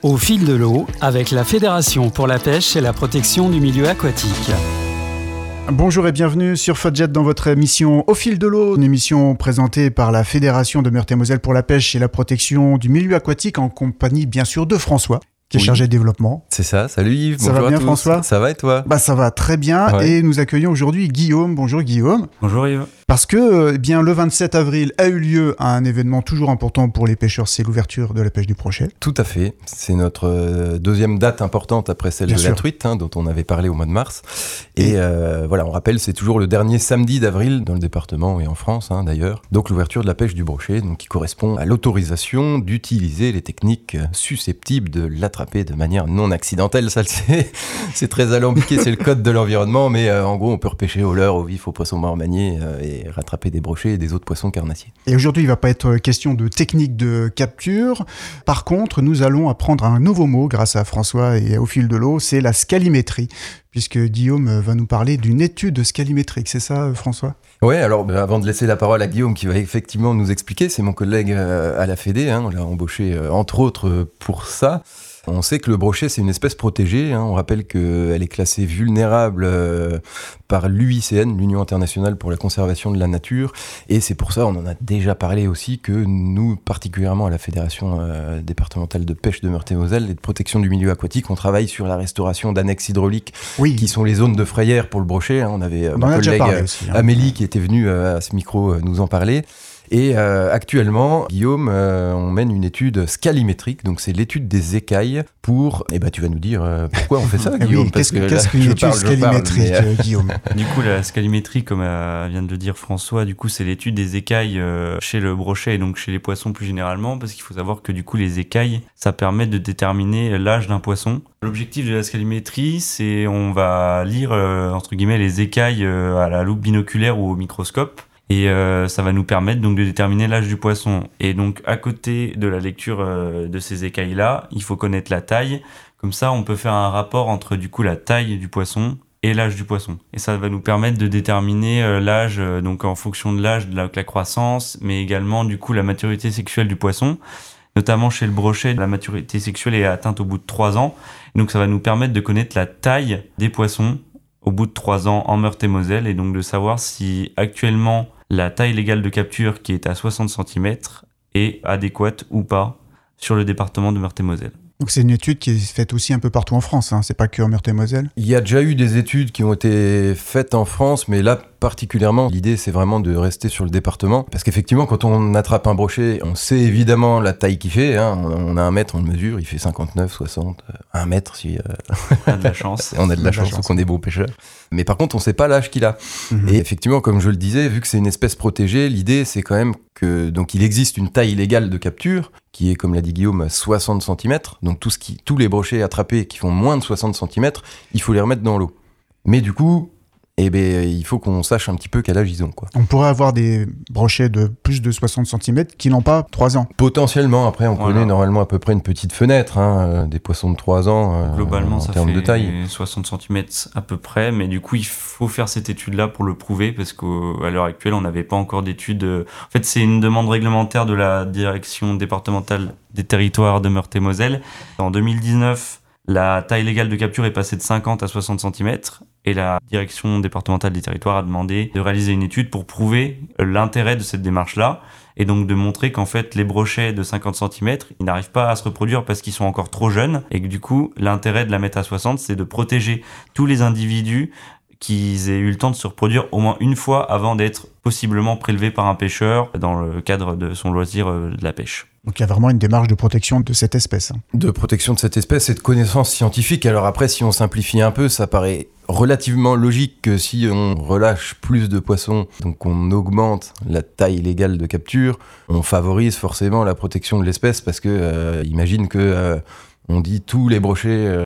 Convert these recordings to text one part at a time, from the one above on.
Au fil de l'eau, avec la Fédération pour la pêche et la protection du milieu aquatique. Bonjour et bienvenue sur Fodjet dans votre émission Au fil de l'eau, une émission présentée par la Fédération de Meurthe-et-Moselle pour la pêche et la protection du milieu aquatique en compagnie bien sûr de François, qui est chargé de développement. C'est ça, salut Yves, ça va bien François ? Ça va et toi ? Ça va très bien et nous accueillons aujourd'hui Guillaume. Bonjour Guillaume. Bonjour Yves. Parce que bien le 27 avril a eu lieu un événement toujours important pour les pêcheurs, c'est l'ouverture de la pêche du brochet. Tout à fait, c'est notre deuxième date importante après celle de la truite dont on avait parlé au mois de mars. Et voilà, on rappelle, c'est toujours le dernier samedi d'avril dans le département et en France d'ailleurs. Donc l'ouverture de la pêche du brochet, donc, qui correspond à l'autorisation d'utiliser les techniques susceptibles de l'attraper de manière non accidentelle. Ça, c'est très alambiqué, c'est le code de l'environnement, mais en gros on peut repêcher au leurre, au vif, au poisson mort manié et rattraper des brochets et des autres poissons carnassiers. Et aujourd'hui, il ne va pas être question de technique de capture. Par contre, nous allons apprendre un nouveau mot grâce à François et au fil de l'eau, c'est la scalimétrie. Puisque Guillaume va nous parler d'une étude scalimétrique, c'est ça François ? Oui, alors avant de laisser la parole à Guillaume qui va effectivement nous expliquer, c'est mon collègue à la Fédé, on l'a embauché entre autres pour ça. On sait que le brochet, c'est une espèce protégée. On rappelle qu'elle est classée vulnérable par l'UICN, l'Union internationale pour la conservation de la nature. Et c'est pour ça, on en a déjà parlé aussi, que nous, particulièrement à la Fédération départementale de pêche de Meurthe-et-Moselle et de protection du milieu aquatique, on travaille sur la restauration d'annexes hydrauliques qui sont les zones de frayère pour le brochet. On avait ma collègue Amélie qui était venue à ce micro nous en parler. Et actuellement, Guillaume, on mène une étude scalimétrique, donc c'est l'étude des écailles pour... tu vas nous dire pourquoi on fait ça, Guillaume. Qu'est-ce qu'une étude scalimétrique, Guillaume ? Du coup, la scalimétrie, comme vient de le dire François, du coup, c'est l'étude des écailles chez le brochet et donc chez les poissons plus généralement, parce qu'il faut savoir que du coup, les écailles, ça permet de déterminer l'âge d'un poisson. L'objectif de la scalimétrie, c'est on va lire, entre guillemets, les écailles à la loupe binoculaire ou au microscope. Et ça va nous permettre donc de déterminer l'âge du poisson. Et donc à côté de la lecture de ces écailles-là, il faut connaître la taille. Comme ça, on peut faire un rapport entre du coup la taille du poisson et l'âge du poisson. Et ça va nous permettre de déterminer l'âge, donc en fonction de l'âge de la croissance, mais également du coup la maturité sexuelle du poisson. Notamment chez le brochet, la maturité sexuelle est atteinte au bout de 3 ans. Donc ça va nous permettre de connaître la taille des poissons au bout de 3 ans en Meurthe-et-Moselle et donc de savoir si actuellement la taille légale de capture qui est à 60 cm est adéquate ou pas sur le département de Meurthe-et-Moselle. Donc c'est une étude qui est faite aussi un peu partout en France, c'est pas que en Meurthe-et-Moselle ? Il y a déjà eu des études qui ont été faites en France, mais là particulièrement, l'idée c'est vraiment de rester sur le département, parce qu'effectivement quand on attrape un brochet, on sait évidemment la taille qu'il fait, on a 1 mètre, on le mesure, il fait 59, 60, 1 mètre si on a de la chance. On a de la chance ou qu'on est bon pêcheur. Mais par contre on sait pas l'âge qu'il a. Et effectivement, comme je le disais, vu que c'est une espèce protégée, l'idée c'est quand même que donc il existe une taille légale de capture qui est, comme l'a dit Guillaume, 60 cm. Donc tous les brochets attrapés qui font moins de 60 cm, il faut les remettre dans l'eau. Mais du coup, il faut qu'on sache un petit peu quel âge ils ont, quoi. On pourrait avoir des brochets de plus de 60 cm qui n'ont pas 3 ans. Potentiellement, après on connaît normalement à peu près une petite fenêtre, des poissons de 3 ans globalement, en termes de taille. 60 cm à peu près, mais du coup il faut faire cette étude-là pour le prouver, parce qu'à l'heure actuelle on n'avait pas encore d'études. En fait c'est une demande réglementaire de la direction départementale des territoires de Meurthe-et-Moselle. En 2019, la taille légale de capture est passée de 50 à 60 cm et la direction départementale des territoires a demandé de réaliser une étude pour prouver l'intérêt de cette démarche-là et donc de montrer qu'en fait les brochets de 50 cm, ils n'arrivent pas à se reproduire parce qu'ils sont encore trop jeunes et que du coup l'intérêt de la mettre à 60, c'est de protéger tous les individus qu'ils aient eu le temps de se reproduire au moins une fois avant d'être possiblement prélevés par un pêcheur dans le cadre de son loisir de la pêche. Donc il y a vraiment une démarche de protection de cette espèce. De protection de cette espèce et de connaissances scientifiques. Alors après, si on simplifie un peu, ça paraît relativement logique que si on relâche plus de poissons, donc on augmente la taille légale de capture, on favorise forcément la protection de l'espèce parce que imagine que on dit tous les brochets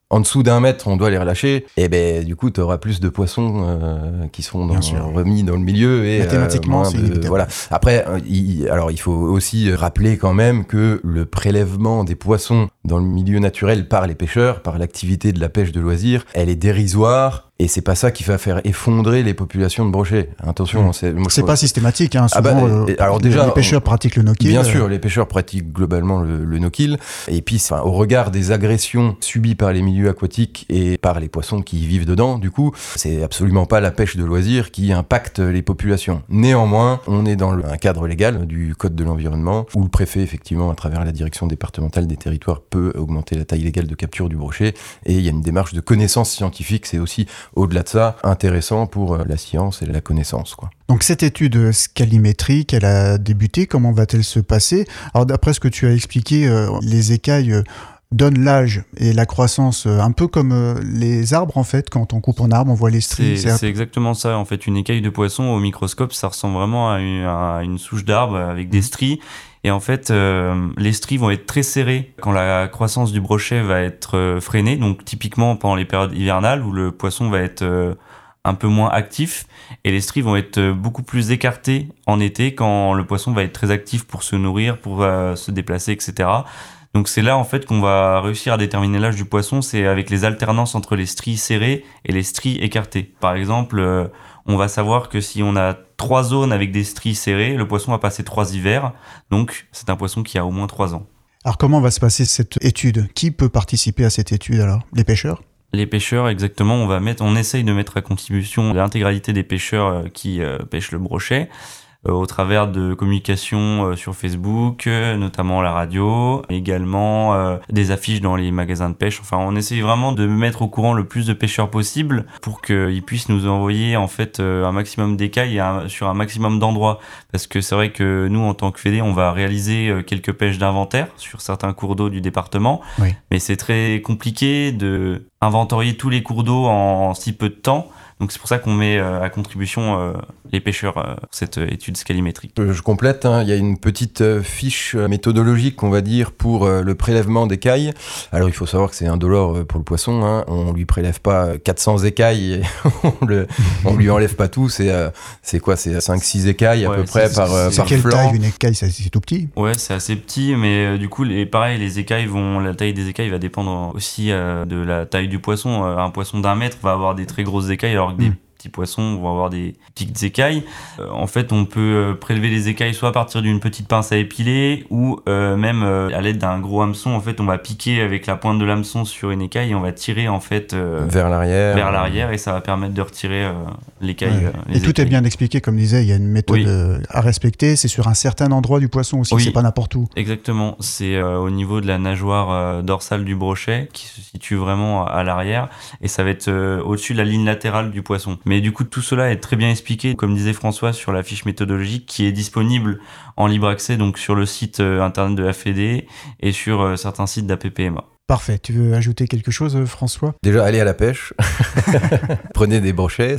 en dessous d'1 mètre, on doit les relâcher, et ben du coup, tu auras plus de poissons qui seront remis dans le milieu. Et, mathématiquement, c'est inévitable. Voilà. Après, il faut aussi rappeler quand même que le prélèvement des poissons dans le milieu naturel par les pêcheurs, par l'activité de la pêche de loisir, elle est dérisoire. Et c'est pas ça qui va faire effondrer les populations de brochets. Attention, c'est pas systématique. Hein. Souvent, alors déjà, les pêcheurs pratiquent le no-kill. Bien sûr, les pêcheurs pratiquent globalement le no-kill. Et puis, au regard des agressions subies par les milieux aquatiques et par les poissons qui vivent dedans, du coup, c'est absolument pas la pêche de loisir qui impacte les populations. Néanmoins, on est dans un cadre légal du Code de l'environnement où le préfet, effectivement, à travers la direction départementale des territoires, peut augmenter la taille légale de capture du brochet. Et il y a une démarche de connaissance scientifique. C'est aussi au-delà de ça, intéressant pour la science et la connaissance, quoi. Donc cette étude scalimétrique, elle a débuté, comment va-t-elle se passer ? Alors d'après ce que tu as expliqué, les écailles donnent l'âge et la croissance un peu comme les arbres en fait, quand on coupe un arbre, on voit les stries. C'est exactement ça, en fait, une écaille de poisson au microscope, ça ressemble vraiment à une souche d'arbre avec des stries. Et en fait, les stries vont être très serrées quand la croissance du brochet va être freinée. Donc typiquement pendant les périodes hivernales où le poisson va être un peu moins actif. Et les stries vont être beaucoup plus écartées en été quand le poisson va être très actif pour se nourrir, pour se déplacer, etc. Donc c'est là en fait qu'on va réussir à déterminer l'âge du poisson, c'est avec les alternances entre les stries serrées et les stries écartées. Par exemple, on va savoir que si on a 3 zones avec des stries serrées, le poisson va passer 3 hivers, donc c'est un poisson qui a au moins 3 ans. Alors comment va se passer cette étude ? Qui peut participer à cette étude alors ? Les pêcheurs ? Les pêcheurs, exactement, on essaye de mettre à contribution l'intégralité des pêcheurs qui pêchent le brochet. Au travers de communications sur Facebook, notamment la radio, également des affiches dans les magasins de pêche. Enfin, on essaye vraiment de mettre au courant le plus de pêcheurs possible pour qu'ils puissent nous envoyer en fait un maximum d'écailles sur un maximum d'endroits. Parce que c'est vrai que nous, en tant que fédé, on va réaliser quelques pêches d'inventaire sur certains cours d'eau du département. Oui. Mais c'est très compliqué de inventorier tous les cours d'eau en si peu de temps. Donc c'est pour ça qu'on met à contribution les pêcheurs pour cette étude scalimétrique. Je complète, il y a une petite fiche méthodologique, on va dire, pour le prélèvement d'écailles. Alors il faut savoir que c'est indolore pour le poisson, on lui prélève pas 400 écailles et on lui enlève pas tout, c'est quoi, c'est 5-6 écailles à peu près par flanc. Quelle taille une écaille, c'est tout petit ? Ouais, c'est assez petit, mais du coup, la taille des écailles va dépendre aussi de la taille du poisson. Un poisson d'1 mètre va avoir des très grosses écailles, alors que des petits poissons vont avoir des petites écailles. En fait, on peut prélever les écailles soit à partir d'une petite pince à épiler ou même à l'aide d'un gros hameçon. En fait, on va piquer avec la pointe de l'hameçon sur une écaille et on va tirer en fait vers l'arrière et ça va permettre de retirer l'écaille. Ouais. Et tout est bien expliqué, comme disait, il y a une méthode à respecter. C'est sur un certain endroit du poisson aussi, c'est pas n'importe où. Exactement, c'est au niveau de la nageoire dorsale du brochet qui se situe vraiment à l'arrière et ça va être au-dessus de la ligne latérale du poisson. Mais du coup, tout cela est très bien expliqué, comme disait François, sur la fiche méthodologique qui est disponible en libre accès, donc sur le site internet de la Fédé et sur certains sites d'APPMA. Parfait. Tu veux ajouter quelque chose, François ? Déjà, allez à la pêche. Prenez des brochets,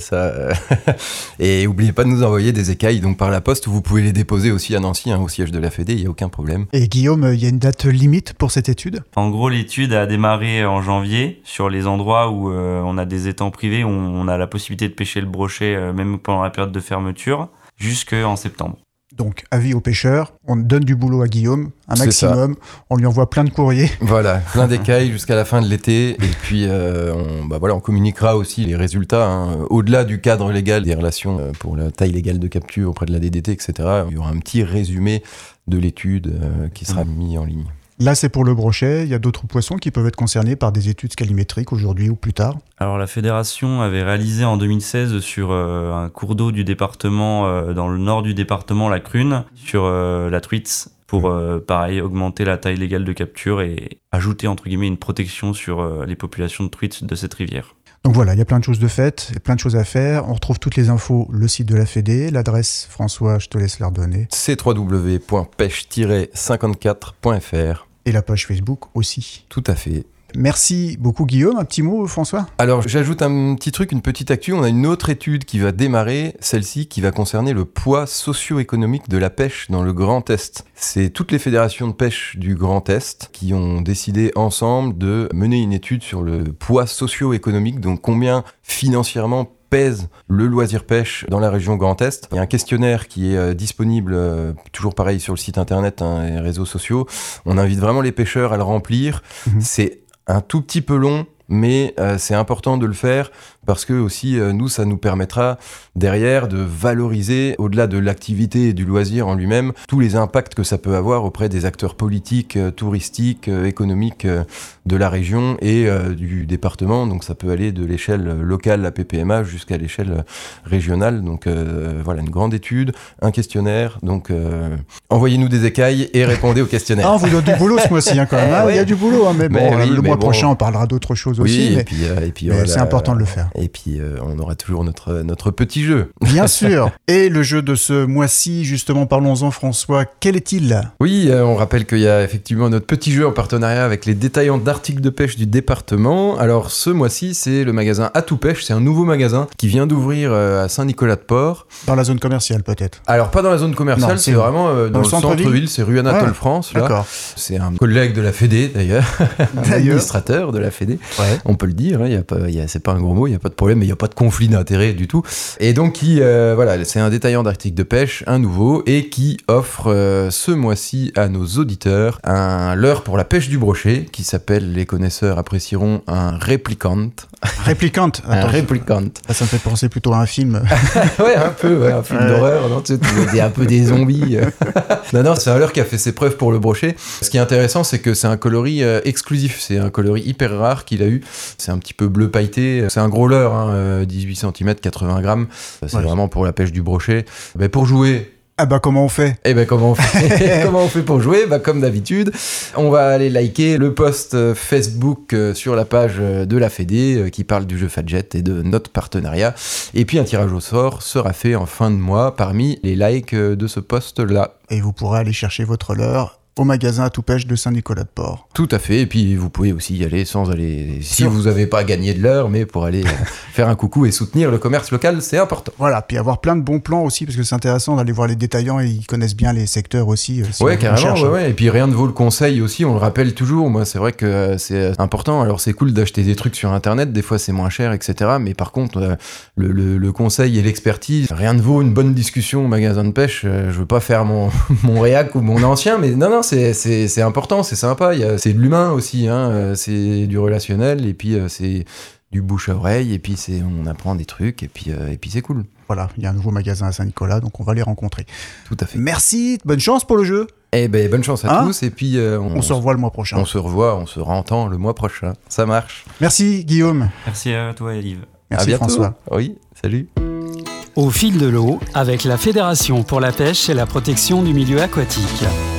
et n'oubliez pas de nous envoyer des écailles donc par la poste. Vous pouvez les déposer aussi à Nancy, au siège de la Fédé, il n'y a aucun problème. Et Guillaume, il y a une date limite pour cette étude ? En gros, l'étude a démarré en janvier sur les endroits où on a des étangs privés, où on a la possibilité de pêcher le brochet même pendant la période de fermeture, jusqu'en septembre. Donc, avis aux pêcheurs, on donne du boulot à Guillaume, un maximum, on lui envoie plein de courriers. Voilà, plein d'écailles jusqu'à la fin de l'été, et puis on communiquera aussi les résultats, au-delà du cadre légal des relations pour la taille légale de capture auprès de la DDT, etc. Il y aura un petit résumé de l'étude qui sera mis en ligne. Là, c'est pour le brochet. Il y a d'autres poissons qui peuvent être concernés par des études scalimétriques aujourd'hui ou plus tard. Alors, la fédération avait réalisé en 2016 sur un cours d'eau du département, dans le nord du département, la Crune, sur la truite, pour, pareil, augmenter la taille légale de capture et ajouter, entre guillemets, une protection sur les populations de truites de cette rivière. Donc voilà, il y a plein de choses de faites, plein de choses à faire. On retrouve toutes les infos, le site de la Fédé, l'adresse, François, je te laisse la redonner. C'est www.pêche-54.fr. Et la page Facebook aussi. Tout à fait. Merci beaucoup Guillaume. Un petit mot François ? Alors j'ajoute un petit truc, une petite actu. On a une autre étude qui va démarrer, celle-ci qui va concerner le poids socio-économique de la pêche dans le Grand Est. C'est toutes les fédérations de pêche du Grand Est qui ont décidé ensemble de mener une étude sur le poids socio-économique, donc combien financièrement pèse le loisir pêche dans la région Grand Est. Il y a un questionnaire qui est disponible, toujours pareil sur le site internet et réseaux sociaux. On invite vraiment les pêcheurs à le remplir. C'est un tout petit peu long, mais c'est important de le faire parce que aussi nous, ça nous permettra derrière de valoriser, au-delà de l'activité et du loisir en lui-même, tous les impacts que ça peut avoir auprès des acteurs politiques, touristiques, économiques de la région et du département. Donc ça peut aller de l'échelle locale, la PPMA, jusqu'à l'échelle régionale. Donc voilà, une grande étude, un questionnaire. Donc envoyez-nous des écailles et répondez au questionnaire. Ah, on vous donne du boulot ce mois-ci quand même. Il y a du boulot, mais bon, le mois prochain, on parlera d'autres choses aussi. Et puis voilà, c'est important de le faire. Et puis on aura toujours notre petit jeu. Bien sûr. Et le jeu de ce mois-ci, justement, parlons-en François, quel est-il ? Oui, on rappelle qu'il y a effectivement notre petit jeu en partenariat avec les détaillants d'articles de pêche du département. Alors ce mois-ci, c'est le magasin À Tout Pêche. C'est un nouveau magasin qui vient d'ouvrir à Saint-Nicolas-de-Port. Dans la zone commerciale peut-être ? Alors pas dans la zone commerciale, c'est vraiment dans le centre-ville. C'est rue Anatole France. Là. D'accord. C'est un collègue de la Fédé d'ailleurs, un administrateur de la Fédé. Ouais. On peut le dire, hein, c'est pas un gros mot, il n'y a pas de problème, mais il n'y a pas de conflit d'intérêt du tout. Et donc, voilà, c'est un détaillant d'articles de pêche, un nouveau, et qui offre ce mois-ci à nos auditeurs un leurre pour la pêche du brochet, qui s'appelle, les connaisseurs apprécieront, un réplicante. Réplicante. Un réplicante. Ça me fait penser plutôt à un film. Ouais, un peu, un film d'horreur, non, tu sais, un peu des zombies. Non, c'est un leurre qui a fait ses preuves pour le brochet. Ce qui est intéressant, c'est que c'est un coloris exclusif, c'est un coloris hyper rare qu'il a eu. C'est un petit peu bleu pailleté, c'est un gros leurre, 18 cm, 80 grammes. C'est vraiment pour la pêche du brochet. Mais pour jouer... Ah bah comment on fait ? Comment on fait Comment on fait pour jouer ? Comme d'habitude, on va aller liker le post Facebook sur la page de la Fédé qui parle du jeu Fadjet et de notre partenariat. Et puis un tirage au sort sera fait en fin de mois parmi les likes de ce post-là. Et vous pourrez aller chercher votre leurre au magasin À Tout Pêche de Saint-Nicolas-de-Port. Tout à fait, et puis vous pouvez aussi y aller sans aller, si vous n'avez pas gagné de l'heure, mais pour aller faire un coucou et soutenir le commerce local, c'est important. Voilà, puis avoir plein de bons plans aussi, parce que c'est intéressant d'aller voir les détaillants et ils connaissent bien les secteurs aussi. Si ouais, carrément, et puis rien ne vaut le conseil aussi, on le rappelle toujours, moi c'est vrai que c'est important, alors c'est cool d'acheter des trucs sur internet, des fois c'est moins cher, etc., mais par contre, le conseil et l'expertise, rien ne vaut une bonne discussion au magasin de pêche, je veux pas faire mon réac ou mon ancien, mais non, c'est important, c'est sympa, c'est de l'humain aussi, hein, c'est du relationnel, et puis c'est du bouche à oreille, et puis on apprend des trucs, et puis c'est cool. Voilà, il y a un nouveau magasin à Saint-Nicolas, donc on va les rencontrer. Tout à fait. Merci, bonne chance pour le jeu. Eh ben, bonne chance à tous, et puis on se revoit le mois prochain. On se entend le mois prochain, ça marche. Merci Guillaume. Merci à toi Yves. Merci à bientôt. François. Oui, salut. Au fil de l'eau, avec la Fédération pour la pêche et la protection du milieu aquatique.